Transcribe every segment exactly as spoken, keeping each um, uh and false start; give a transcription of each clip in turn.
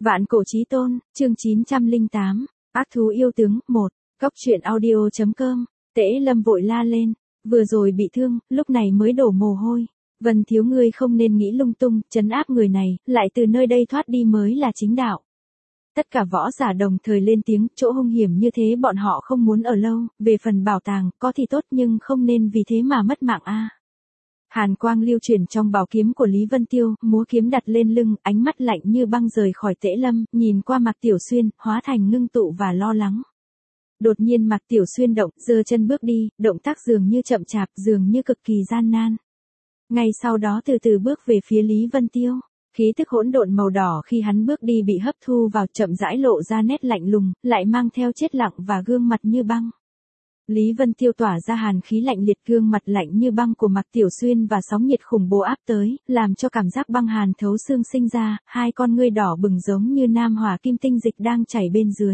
Vạn cổ chí tôn, chương chín trăm lẻ tám, ác thú yêu tướng, một, góc truyện audio chấm com, Tễ Lâm vội la lên, vừa rồi bị thương, lúc này mới đổ mồ hôi. Vân thiếu ngươi không nên nghĩ lung tung, trấn áp người này, lại từ nơi đây thoát đi mới là chính đạo. Tất cả võ giả đồng thời lên tiếng, chỗ hung hiểm như thế bọn họ không muốn ở lâu, về phần bảo tàng, có thì tốt nhưng không nên vì thế mà mất mạng a. Hàn quang lưu chuyển trong bảo kiếm của Lý Vân Tiêu, múa kiếm đặt lên lưng, ánh mắt lạnh như băng rời khỏi Tễ Lâm, nhìn qua Mạc Tiểu Xuyên, hóa thành ngưng tụ và lo lắng. Đột nhiên Mạc Tiểu Xuyên động, giơ chân bước đi, động tác dường như chậm chạp, dường như cực kỳ gian nan. Ngay sau đó từ từ bước về phía Lý Vân Tiêu, khí tức hỗn độn màu đỏ khi hắn bước đi bị hấp thu vào, chậm rãi lộ ra nét lạnh lùng, lại mang theo chết lặng và gương mặt như băng. Lý Vân Tiêu tỏa ra hàn khí lạnh liệt, gương mặt lạnh như băng của Mạc Tiểu Xuyên và sóng nhiệt khủng bố áp tới, làm cho cảm giác băng hàn thấu xương sinh ra, hai con ngươi đỏ bừng giống như nam hỏa kim tinh dịch đang chảy bên dưới.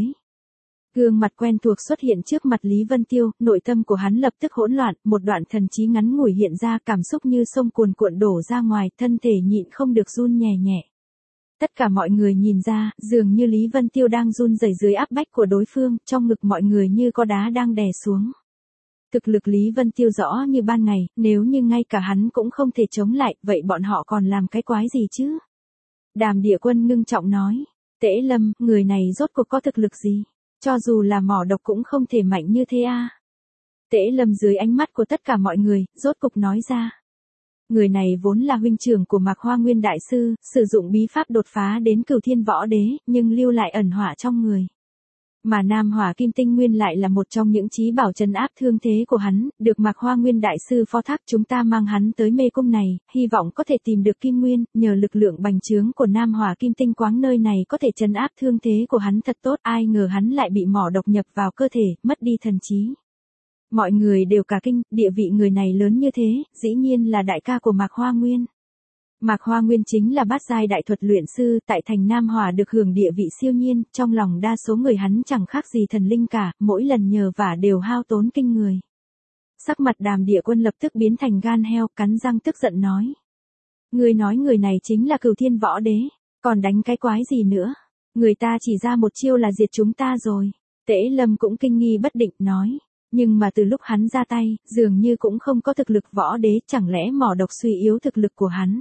Gương mặt quen thuộc xuất hiện trước mặt Lý Vân Tiêu, nội tâm của hắn lập tức hỗn loạn, một đoạn thần trí ngắn ngủi hiện ra, cảm xúc như sông cuồn cuộn đổ ra ngoài, thân thể nhịn không được run nhẹ nhẹ. Tất cả mọi người nhìn ra, dường như Lý Vân Tiêu đang run rẩy dưới áp bách của đối phương, trong ngực mọi người như có đá đang đè xuống. Thực lực Lý Vân Tiêu rõ như ban ngày, nếu như ngay cả hắn cũng không thể chống lại, vậy bọn họ còn làm cái quái gì chứ? Đàm Địa Quân ngưng trọng nói, Tễ Lâm, người này rốt cuộc có thực lực gì? Cho dù là mỏ độc cũng không thể mạnh như thế a. À? Tễ Lâm dưới ánh mắt của tất cả mọi người, rốt cục nói ra. Người này vốn là huynh trưởng của Mạc Hoa Nguyên Đại Sư, sử dụng bí pháp đột phá đến Cửu Thiên Võ Đế, nhưng lưu lại ẩn hỏa trong người. Mà Nam Hỏa Kim Tinh Nguyên lại là một trong những chí bảo trấn áp thương thế của hắn, được Mạc Hoa Nguyên Đại Sư phó thác, chúng ta mang hắn tới mê cung này, hy vọng có thể tìm được Kim Nguyên, nhờ lực lượng bành trướng của Nam Hỏa Kim Tinh Quáng nơi này có thể trấn áp thương thế của hắn thật tốt, ai ngờ hắn lại bị mỏ độc nhập vào cơ thể, mất đi thần trí. Mọi người đều cả kinh, địa vị người này lớn như thế, dĩ nhiên là đại ca của Mạc Hoa Nguyên. Mạc Hoa Nguyên chính là bát giai đại thuật luyện sư, tại thành Nam Hỏa được hưởng địa vị siêu nhiên, trong lòng đa số người hắn chẳng khác gì thần linh cả, mỗi lần nhờ vả đều hao tốn kinh người. Sắc mặt Đàm Địa Quân lập tức biến thành gan heo, cắn răng tức giận nói. Người nói người này chính là Cửu Thiên Võ Đế, còn đánh cái quái gì nữa, người ta chỉ ra một chiêu là diệt chúng ta rồi. Tễ Lâm cũng kinh nghi bất định, nói. Nhưng mà từ lúc hắn ra tay, dường như cũng không có thực lực võ đế, chẳng lẽ mỏ độc suy yếu thực lực của hắn.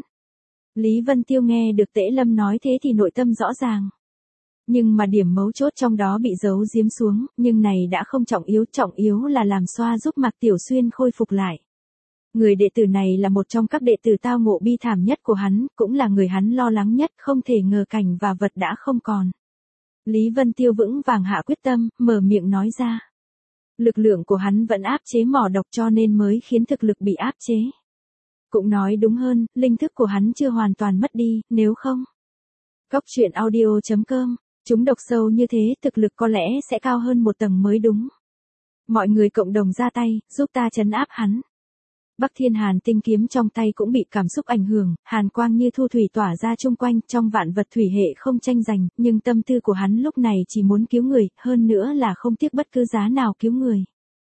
Lý Vân Tiêu nghe được Tễ Lâm nói thế thì nội tâm rõ ràng. Nhưng mà điểm mấu chốt trong đó bị giấu giếm xuống, nhưng này đã không trọng yếu, trọng yếu là làm xoa giúp Mạc Tiểu Xuyên khôi phục lại. Người đệ tử này là một trong các đệ tử tao ngộ bi thảm nhất của hắn, cũng là người hắn lo lắng nhất, không thể ngờ cảnh và vật đã không còn. Lý Vân Tiêu vững vàng hạ quyết tâm, mở miệng nói ra. Lực lượng của hắn vẫn áp chế mỏ độc cho nên mới khiến thực lực bị áp chế. Cũng nói đúng hơn, linh thức của hắn chưa hoàn toàn mất đi, nếu không. Góc truyện audio chấm com, chúng độc sâu như thế, thực lực có lẽ sẽ cao hơn một tầng mới đúng. Mọi người cộng đồng ra tay, giúp ta trấn áp hắn. Bắc Thiên Hàn tinh kiếm trong tay cũng bị cảm xúc ảnh hưởng, hàn quang như thu thủy tỏa ra chung quanh, trong vạn vật thủy hệ không tranh giành, nhưng tâm tư của hắn lúc này chỉ muốn cứu người, hơn nữa là không tiếc bất cứ giá nào cứu người.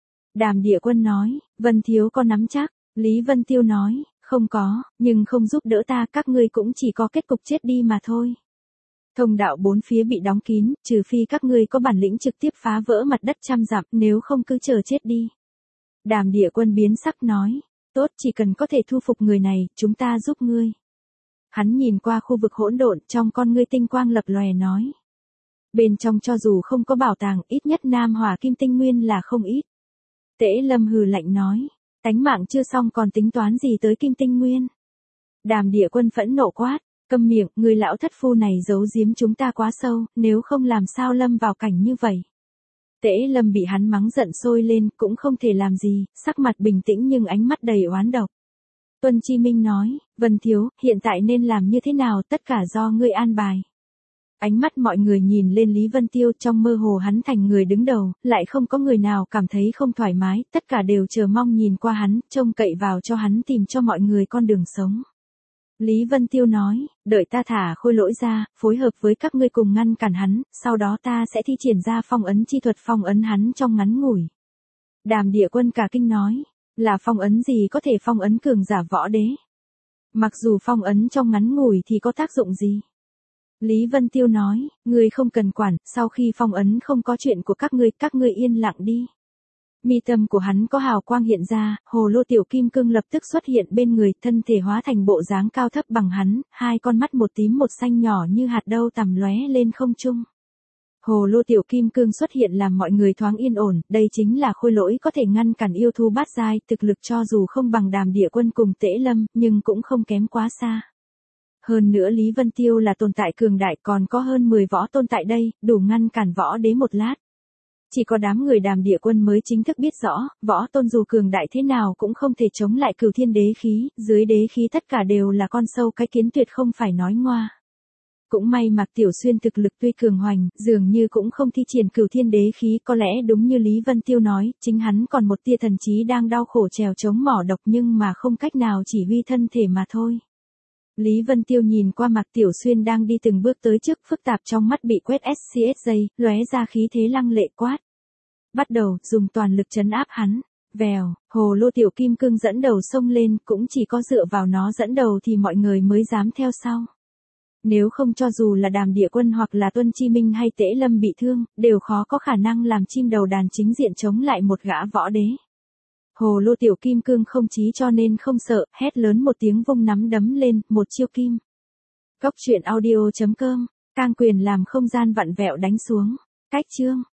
Đàm Địa Quân nói, Vân thiếu có nắm chắc, Lý Vân Tiêu nói, không có, nhưng không giúp đỡ ta, các ngươi cũng chỉ có kết cục chết đi mà thôi. Thông đạo bốn phía bị đóng kín, trừ phi các ngươi có bản lĩnh trực tiếp phá vỡ mặt đất trăm dặm, nếu không cứ chờ chết đi. Đàm Địa Quân biến sắc nói. Tốt, chỉ cần có thể thu phục người này, chúng ta giúp ngươi. Hắn nhìn qua khu vực hỗn độn, trong con ngươi tinh quang lập lòe nói. Bên trong cho dù không có bảo tàng, ít nhất Nam Hỏa Kim Tinh Nguyên là không ít. Tễ Lâm hừ lạnh nói. Tánh mạng chưa xong còn tính toán gì tới Kim Tinh Nguyên. Đàm Địa Quân phẫn nộ quát. Câm miệng, người lão thất phu này giấu giếm chúng ta quá sâu, nếu không làm sao lâm vào cảnh như vậy. Tễ Lâm bị hắn mắng giận sôi lên, cũng không thể làm gì, sắc mặt bình tĩnh nhưng ánh mắt đầy oán độc. Tuân Chi Minh nói, Vân thiếu, hiện tại nên làm như thế nào, tất cả do ngươi an bài. Ánh mắt mọi người nhìn lên Lý Vân Tiêu, trong mơ hồ hắn thành người đứng đầu, lại không có người nào cảm thấy không thoải mái, tất cả đều chờ mong nhìn qua hắn, trông cậy vào cho hắn tìm cho mọi người con đường sống. Lý Vân Tiêu nói, đợi ta thả Khôi Lỗi ra, phối hợp với các ngươi cùng ngăn cản hắn, sau đó ta sẽ thi triển ra phong ấn chi thuật phong ấn hắn trong ngắn ngủi. Đàm Địa Quân cả kinh nói, là phong ấn gì có thể phong ấn cường giả võ đế? Mặc dù phong ấn trong ngắn ngủi thì có tác dụng gì? Lý Vân Tiêu nói, ngươi không cần quản, sau khi phong ấn không có chuyện của các ngươi, các ngươi yên lặng đi. Mi tâm của hắn có hào quang hiện ra, hồ lô tiểu kim cương lập tức xuất hiện bên người, thân thể hóa thành bộ dáng cao thấp bằng hắn, hai con mắt một tím một xanh nhỏ như hạt đậu tằm lóe lên không trung. Hồ lô tiểu kim cương xuất hiện làm mọi người thoáng yên ổn, đây chính là khôi lỗi có thể ngăn cản yêu thú bát giai, thực lực cho dù không bằng Đàm Địa Quân cùng Tễ Lâm, nhưng cũng không kém quá xa. Hơn nữa Lý Vân Tiêu là tồn tại cường đại, còn có hơn mười võ tôn tại đây, đủ ngăn cản võ đế một lát. Chỉ có đám người Đàm Địa Quân mới chính thức biết rõ, võ tôn dù cường đại thế nào cũng không thể chống lại Cửu Thiên đế khí, dưới đế khí tất cả đều là con sâu cái kiến, tuyệt không phải nói ngoa. Cũng may Mạc Tiểu Xuyên thực lực tuy cường hoành, dường như cũng không thi triển Cửu Thiên đế khí, có lẽ đúng như Lý Vân Tiêu nói, chính hắn còn một tia thần trí đang đau khổ trèo chống mỏ độc nhưng mà không cách nào chỉ huy thân thể mà thôi. Lý Vân Tiêu nhìn qua Mạc Tiểu Xuyên đang đi từng bước tới trước, phức tạp trong mắt bị quét ét xê ét giây, lóe ra khí thế lăng lệ quát. Bắt đầu, dùng toàn lực trấn áp hắn. Vèo, hồ lô tiểu kim cương dẫn đầu xông lên, cũng chỉ có dựa vào nó dẫn đầu thì mọi người mới dám theo sau. Nếu không cho dù là Đàm Địa Quân hoặc là Tuân Chi Minh hay Tễ Lâm bị thương, đều khó có khả năng làm chim đầu đàn chính diện chống lại một gã võ đế. Hồ lô tiểu kim cương không chí cho nên không sợ, hét lớn một tiếng vung nắm đấm lên, một chiêu kim. Cốc truyện audio chấm com, Cang Quyền làm không gian vặn vẹo đánh xuống. Cách chương